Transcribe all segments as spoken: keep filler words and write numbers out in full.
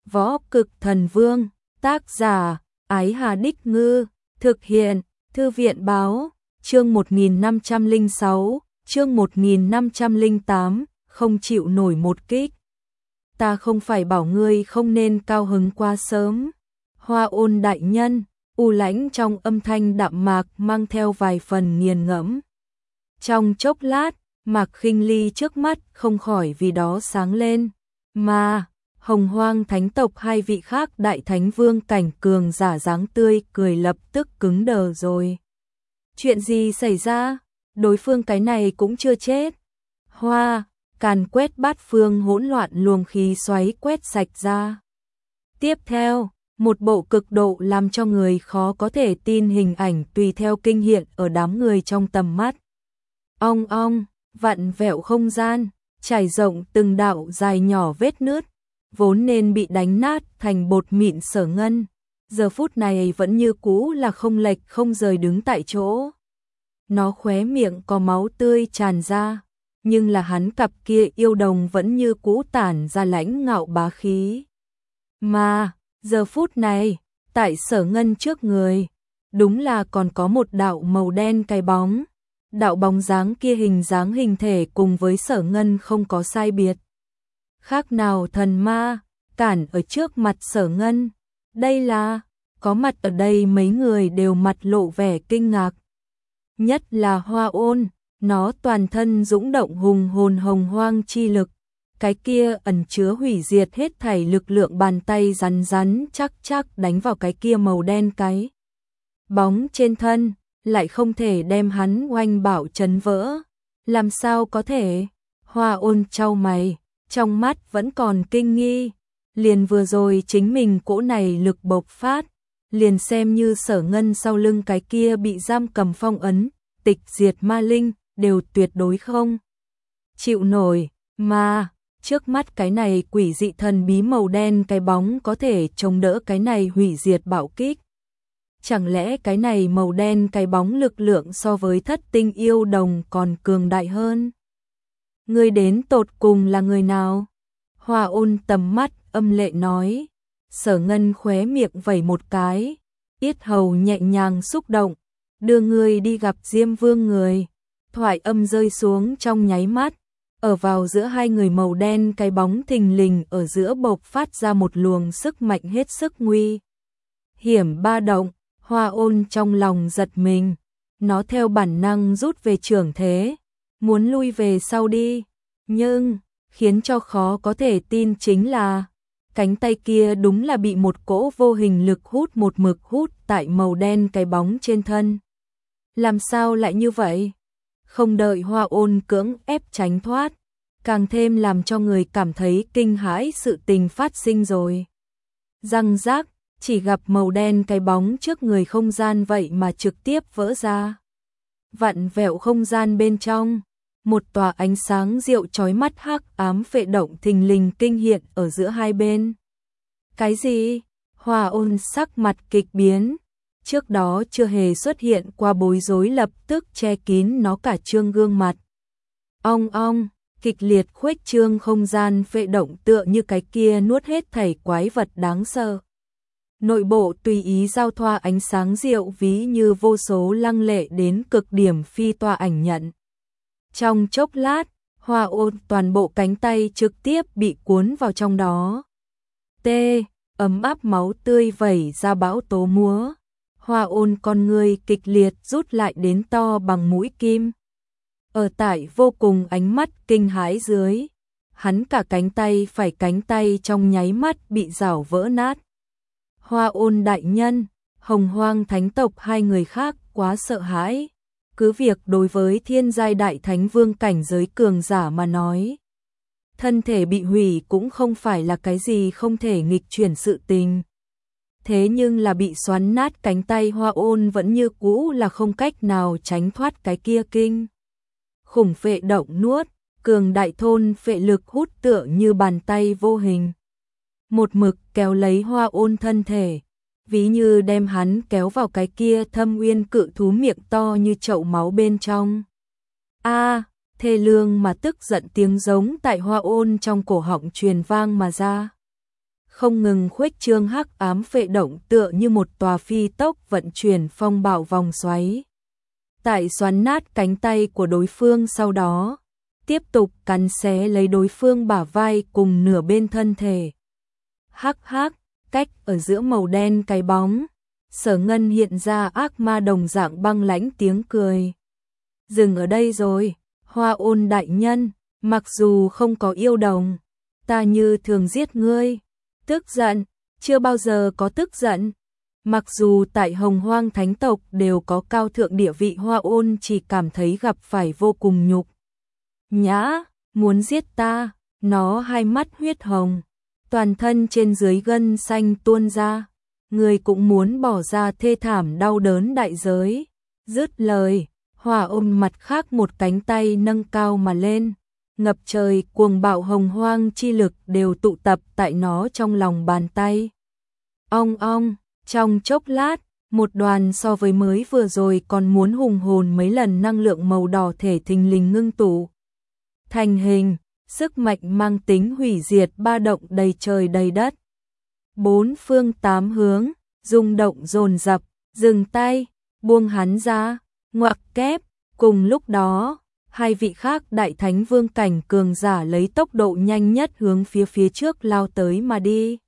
Võ Cực Thần Vương, tác giả, Ái Hà Đích Ngư, thực hiện, Thư viện Báo, chương một nghìn năm trăm lẻ sáu, chương một nghìn năm trăm lẻ tám, không chịu nổi một kích. Ta không phải bảo ngươi không nên cao hứng quá sớm. Hoa Ôn đại nhân, u lãnh trong âm thanh đạm mạc mang theo vài phần nghiền ngẫm. Trong chốc lát, Mạc Khinh Ly trước mắt không khỏi vì đó sáng lên, mà Hồng Hoang Thánh tộc hai vị khác đại thánh vương cảnh cường giả dáng tươi cười lập tức cứng đờ rồi. Chuyện gì xảy ra? Đối phương cái này cũng chưa chết. Hoa, càn quét bát phương hỗn loạn luồng khí xoáy quét sạch ra. Tiếp theo, một bộ cực độ làm cho người khó có thể tin hình ảnh tùy theo kinh hiện ở đám người trong tầm mắt. Ong ong, vặn vẹo không gian, trải rộng từng đạo dài nhỏ vết nứt, vốn nên bị đánh nát thành bột mịn Sở Ngân, giờ phút này vẫn như cũ là không lệch không rời đứng tại chỗ. Nó khóe miệng có máu tươi tràn ra, nhưng là hắn cặp kia yêu đồng vẫn như cũ tản ra lãnh ngạo bá khí. Mà, giờ phút này, tại Sở Ngân trước người, đúng là còn có một đạo màu đen cái bóng. Đạo bóng dáng kia hình dáng hình thể cùng với Sở Ngân không có sai biệt. Khác nào thần ma, cản ở trước mặt Sở Ngân. Đây là, có mặt ở đây mấy người đều mặt lộ vẻ kinh ngạc. Nhất là Hoa Ôn, nó toàn thân dũng động hùng hồn hồng hoang chi lực. Cái kia ẩn chứa hủy diệt hết thảy lực lượng bàn tay rắn rắn chắc chắc đánh vào cái kia màu đen cái bóng trên thân, lại không thể đem hắn oanh bảo chấn vỡ. Làm sao có thể? Hoa Ôn chau mày, trong mắt vẫn còn kinh nghi. Liền vừa rồi chính mình cỗ này lực bộc phát, liền xem như Sở Ngân sau lưng cái kia bị giam cầm phong ấn, tịch diệt ma linh, đều tuyệt đối không chịu nổi, mà trước mắt cái này quỷ dị thần bí màu đen cái bóng có thể chống đỡ cái này hủy diệt bạo kích. Chẳng lẽ cái này màu đen cái bóng lực lượng so với thất tinh yêu đồng còn cường đại hơn? Người đến tột cùng là người nào? Hoa Ôn tầm mắt âm lệ nói. Sở Ngân khóe miệng vẩy một cái, yết hầu nhẹ nhàng xúc động, đưa người đi gặp Diêm Vương người. Thoại âm rơi xuống trong nháy mắt, ở vào giữa hai người màu đen cái bóng thình lình ở giữa bộc phát ra một luồng sức mạnh hết sức nguy hiểm ba động. Hoa Ôn trong lòng giật mình, nó theo bản năng rút về trưởng thế, muốn lui về sau đi, nhưng khiến cho khó có thể tin chính là cánh tay kia đúng là bị một cỗ vô hình lực hút một mực hút tại màu đen cái bóng trên thân. Làm sao lại như vậy? Không đợi Hoa Ôn cưỡng ép tránh thoát, càng thêm làm cho người cảm thấy kinh hãi sự tình phát sinh rồi. Răng rác, chỉ gặp màu đen cái bóng trước người không gian vậy mà trực tiếp vỡ ra. Vặn vẹo không gian bên trong, một tòa ánh sáng rượu chói mắt hắc ám phệ động thình lình kinh hiện ở giữa hai bên. Cái gì? Hoa Ôn sắc mặt kịch biến, trước đó chưa hề xuất hiện qua bối rối lập tức che kín nó cả trương gương mặt. Ong ong, kịch liệt khuếch trương không gian phệ động tựa như cái kia nuốt hết thảy quái vật đáng sợ. Nội bộ tùy ý giao thoa ánh sáng diệu ví như vô số lăng lệ đến cực điểm phi toa ảnh nhận. Trong chốc lát, Hoa Ôn toàn bộ cánh tay trực tiếp bị cuốn vào trong đó. Tê, ấm áp máu tươi vẩy ra bão tố múa. Hoa Ôn con người kịch liệt rút lại đến to bằng mũi kim. Ở tại vô cùng ánh mắt kinh hãi dưới, hắn cả cánh tay phải cánh tay trong nháy mắt bị rảo vỡ nát. Hoa Ôn đại nhân, Hồng Hoang Thánh tộc hai người khác quá sợ hãi, cứ việc đối với thiên giai đại thánh vương cảnh giới cường giả mà nói, thân thể bị hủy cũng không phải là cái gì không thể nghịch chuyển sự tình. Thế nhưng là bị xoắn nát cánh tay Hoa Ôn vẫn như cũ là không cách nào tránh thoát cái kia kinh khủng phệ động nuốt, cường đại thôn phệ lực hút tựa như bàn tay vô hình. Một mực kéo lấy Hoa Ôn thân thể, ví như đem hắn kéo vào cái kia thâm uyên cự thú miệng to như chậu máu bên trong. A, thê lương mà tức giận tiếng giống tại Hoa Ôn trong cổ họng truyền vang mà ra. không ngừng khuếch trương hắc ám phệ động tựa như một tòa phi tốc vận chuyển phong bạo vòng xoáy. Tại xoắn nát cánh tay của đối phương sau đó, tiếp tục cắn xé lấy đối phương bả vai cùng nửa bên thân thể. Hắc hắc, cách ở giữa màu đen cái bóng, Sở Ngân hiện ra ác ma đồng dạng băng lãnh tiếng cười. Dừng ở đây rồi, Hoa Ôn đại nhân, mặc dù không có yêu đồng, ta như thường giết ngươi. Tức giận, chưa bao giờ có tức giận. Mặc dù tại Hồng Hoang Thánh tộc đều có cao thượng địa vị, Hoa Ôn chỉ cảm thấy gặp phải vô cùng nhục nhã, muốn giết ta. Nó hai mắt huyết hồng, toàn thân trên dưới gân xanh tuôn ra, người cũng muốn bỏ ra thê thảm đau đớn đại giới. Dứt lời, Hỏa ôm mặt khác một cánh tay nâng cao mà lên, ngập trời cuồng bạo hồng hoang chi lực đều tụ tập tại nó trong lòng bàn tay. Ong ong, trong chốc lát, một đoàn so với mới vừa rồi còn muốn hùng hồn mấy lần năng lượng màu đỏ thể thình lình ngưng tụ thành hình, sức mạnh mang tính hủy diệt ba động đầy trời đầy đất. Bốn phương tám hướng, rung động dồn dập, dừng tay, buông hắn ra, ngoặc kép. Cùng lúc đó, hai vị khác đại thánh vương cảnh cường giả lấy tốc độ nhanh nhất hướng phía phía trước lao tới mà đi.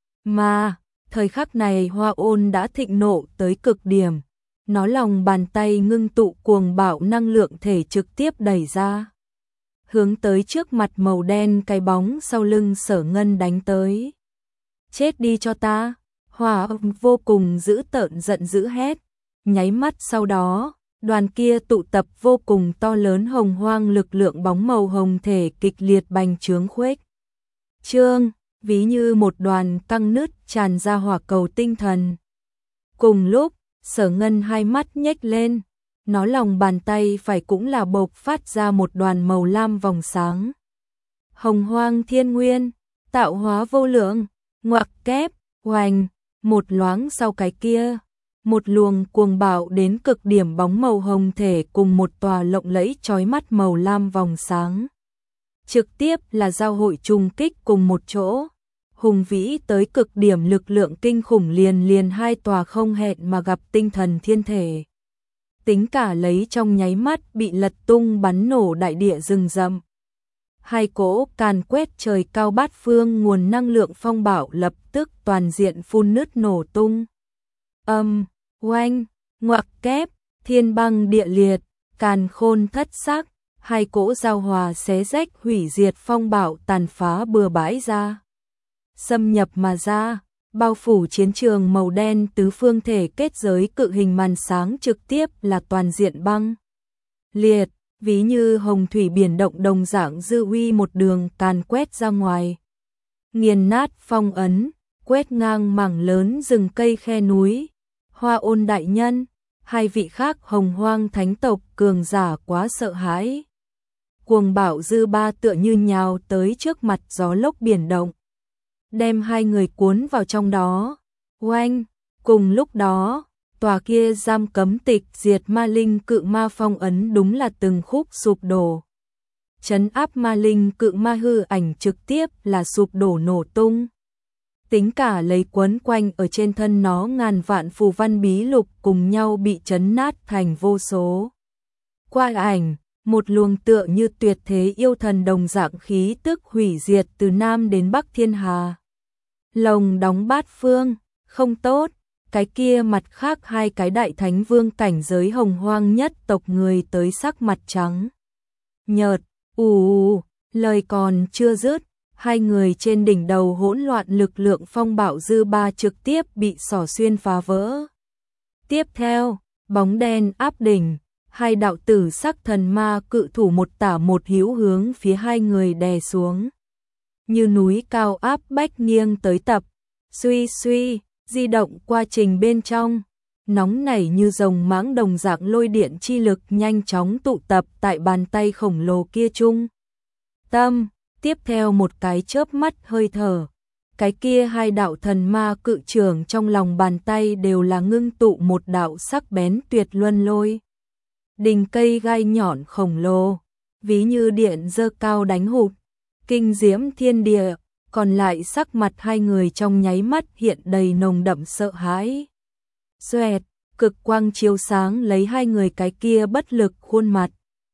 Mà, thời khắc này Hoa Ôn đã thịnh nộ tới cực điểm, nó lòng bàn tay ngưng tụ cuồng bạo năng lượng thể trực tiếp đẩy ra, hướng tới trước mặt màu đen cái bóng sau lưng Sở Ngân đánh tới. Chết đi cho ta! Hoa Ôn vô cùng dữ tợn giận dữ hét, nháy mắt sau đó, đoàn kia tụ tập vô cùng to lớn hồng hoang lực lượng bóng màu hồng thể kịch liệt bành trướng khuếch trương, ví như một đoàn căng nứt tràn ra hỏa cầu tinh thần. Cùng lúc, Sở Ngân hai mắt nhếch lên, nó lòng bàn tay phải cũng là bộc phát ra một đoàn màu lam vòng sáng. Hồng hoang thiên nguyên, tạo hóa vô lượng, ngoặc kép, hoành, một loáng sau cái kia. Một luồng cuồng bạo đến cực điểm bóng màu hồng thể cùng một tòa lộng lẫy chói mắt màu lam vòng sáng. Trực tiếp là giao hội trùng kích cùng một chỗ. Hùng vĩ tới cực điểm lực lượng kinh khủng liền liền hai tòa không hẹn mà gặp tinh thần thiên thể. Tính cả lấy trong nháy mắt bị lật tung bắn nổ đại địa rừng rậm. Hai cỗ càn quét trời cao bát phương nguồn năng lượng phong bạo lập tức toàn diện phun nứt nổ tung. Âm, oanh, ngoặc kép, thiên băng địa liệt, càn khôn thất sắc, hai cỗ giao hòa xé rách hủy diệt phong bạo tàn phá bừa bãi ra. Xâm nhập mà ra, bao phủ chiến trường màu đen tứ phương thể kết giới cự hình màn sáng trực tiếp là toàn diện băng liệt, ví như hồng thủy biển động đồng dạng dư uy một đường càn quét ra ngoài. Nghiền nát phong ấn, quét ngang mảng lớn rừng cây khe núi. Hoa Ôn đại nhân, hai vị khác Hồng Hoang Thánh tộc cường giả quá sợ hãi. Cuồng bạo dư ba tựa như nhào tới trước mặt gió lốc biển động, đem hai người cuốn vào trong đó. Oanh, cùng lúc đó, tòa kia giam cấm tịch diệt ma linh cự ma phong ấn đúng là từng khúc sụp đổ. Trấn áp ma linh cự ma hư ảnh trực tiếp là sụp đổ nổ tung. Tính cả lấy quấn quanh ở trên thân nó ngàn vạn phù văn bí lục cùng nhau bị chấn nát thành vô số. Qua ảnh, một luồng tựa như tuyệt thế yêu thần đồng dạng khí tức hủy diệt từ Nam đến Bắc thiên hà. Lồng đóng bát phương, không tốt, cái kia mặt khác hai cái đại thánh vương cảnh giới hồng hoang nhất tộc người tới sắc mặt trắng. Nhợt, ù, lời còn chưa dứt. Hai người trên đỉnh đầu hỗn loạn lực lượng phong bạo dư ba trực tiếp bị xỏ xuyên phá vỡ. Tiếp theo, bóng đen áp đỉnh, hai đạo tử sắc thần ma cự thủ một tả một hữu hướng phía hai người đè xuống. Như núi cao áp bách nghiêng tới tập, suy suy, di động quá trình bên trong, nóng nảy như rồng mãng đồng dạng lôi điện chi lực nhanh chóng tụ tập tại bàn tay khổng lồ kia chung. Tâm. Tiếp theo một cái chớp mắt hơi thở, cái kia hai đạo thần ma cự trưởng trong lòng bàn tay đều là ngưng tụ một đạo sắc bén tuyệt luân lôi. Đình cây gai nhọn khổng lồ, ví như điện giơ cao đánh hụt, kinh diễm thiên địa, còn lại sắc mặt hai người trong nháy mắt hiện đầy nồng đậm sợ hãi. Xoẹt, cực quang chiếu sáng lấy hai người cái kia bất lực khuôn mặt.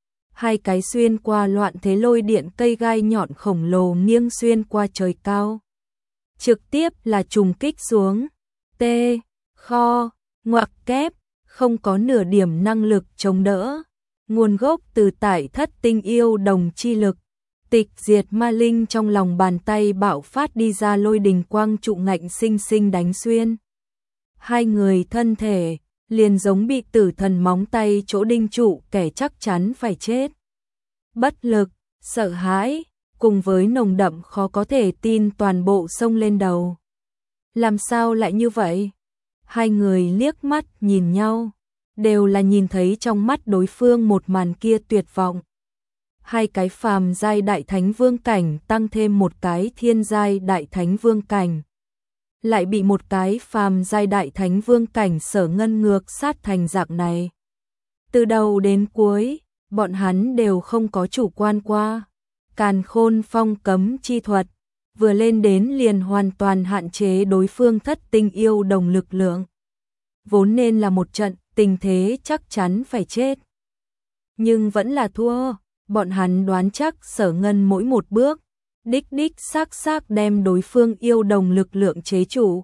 Hai cái xuyên qua loạn thế lôi điện cây gai nhọn khổng lồ nghiêng xuyên qua trời cao. Trực tiếp là trùng kích xuống. Tê, kho, ngoặc kép, không có nửa điểm năng lực chống đỡ. Nguồn gốc từ tại thất tinh yêu đồng chi lực. Tịch diệt ma linh trong lòng bàn tay bạo phát đi ra lôi đình quang trụ ngạnh sinh sinh đánh xuyên. Hai người thân thể, liền giống bị tử thần móng tay chỗ đinh trụ kẻ chắc chắn phải chết. Bất lực, sợ hãi, cùng với nồng đậm khó có thể tin toàn bộ xông lên đầu. Làm sao lại như vậy? Hai người liếc mắt nhìn nhau, đều là nhìn thấy trong mắt đối phương một màn kia tuyệt vọng. Hai cái phàm giai đại thánh vương cảnh tăng thêm một cái thiên giai đại thánh vương cảnh. Lại bị một cái phàm giai đại thánh vương cảnh Sở Ngân ngược sát thành dạng này. Từ đầu đến cuối, bọn hắn đều không có chủ quan qua. Càn khôn phong cấm chi thuật, vừa lên đến liền hoàn toàn hạn chế đối phương thất tinh yêu đồng lực lượng. Vốn nên là một trận tình thế chắc chắn phải chết. Nhưng vẫn là thua, bọn hắn đoán chắc Sở Ngân mỗi một bước, đích đích xác xác đem đối phương yêu đồng lực lượng chế trụ.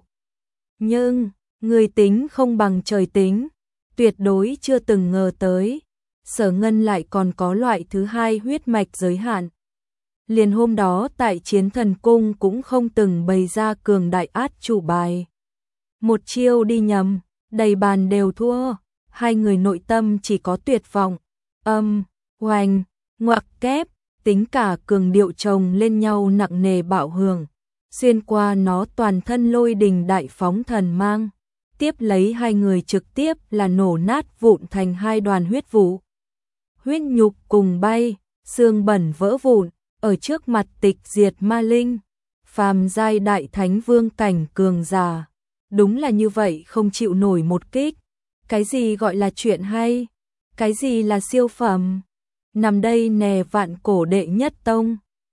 Nhưng, người tính không bằng trời tính, tuyệt đối chưa từng ngờ tới. Sở Ngân lại còn có loại thứ hai huyết mạch giới hạn. Liền hôm đó tại Chiến Thần Cung cũng không từng bày ra cường đại át chủ bài. Một chiêu đi nhầm, đầy bàn đều thua, hai người nội tâm chỉ có tuyệt vọng. Âm, hoành, ngoặc kép, tính cả cường điệu chồng lên nhau nặng nề bạo hưởng, xuyên qua nó toàn thân lôi đình đại phóng thần mang, tiếp lấy hai người trực tiếp là nổ nát vụn thành hai đoàn huyết vụ. Huyết nhục cùng bay, xương bẩn vỡ vụn, ở trước mặt tịch diệt ma linh, phàm giai đại thánh vương cảnh cường giả. Đúng là như vậy không chịu nổi một kích. Cái gì gọi là chuyện hay? Cái gì là siêu phẩm? Nằm đây nè vạn cổ đệ nhất tông.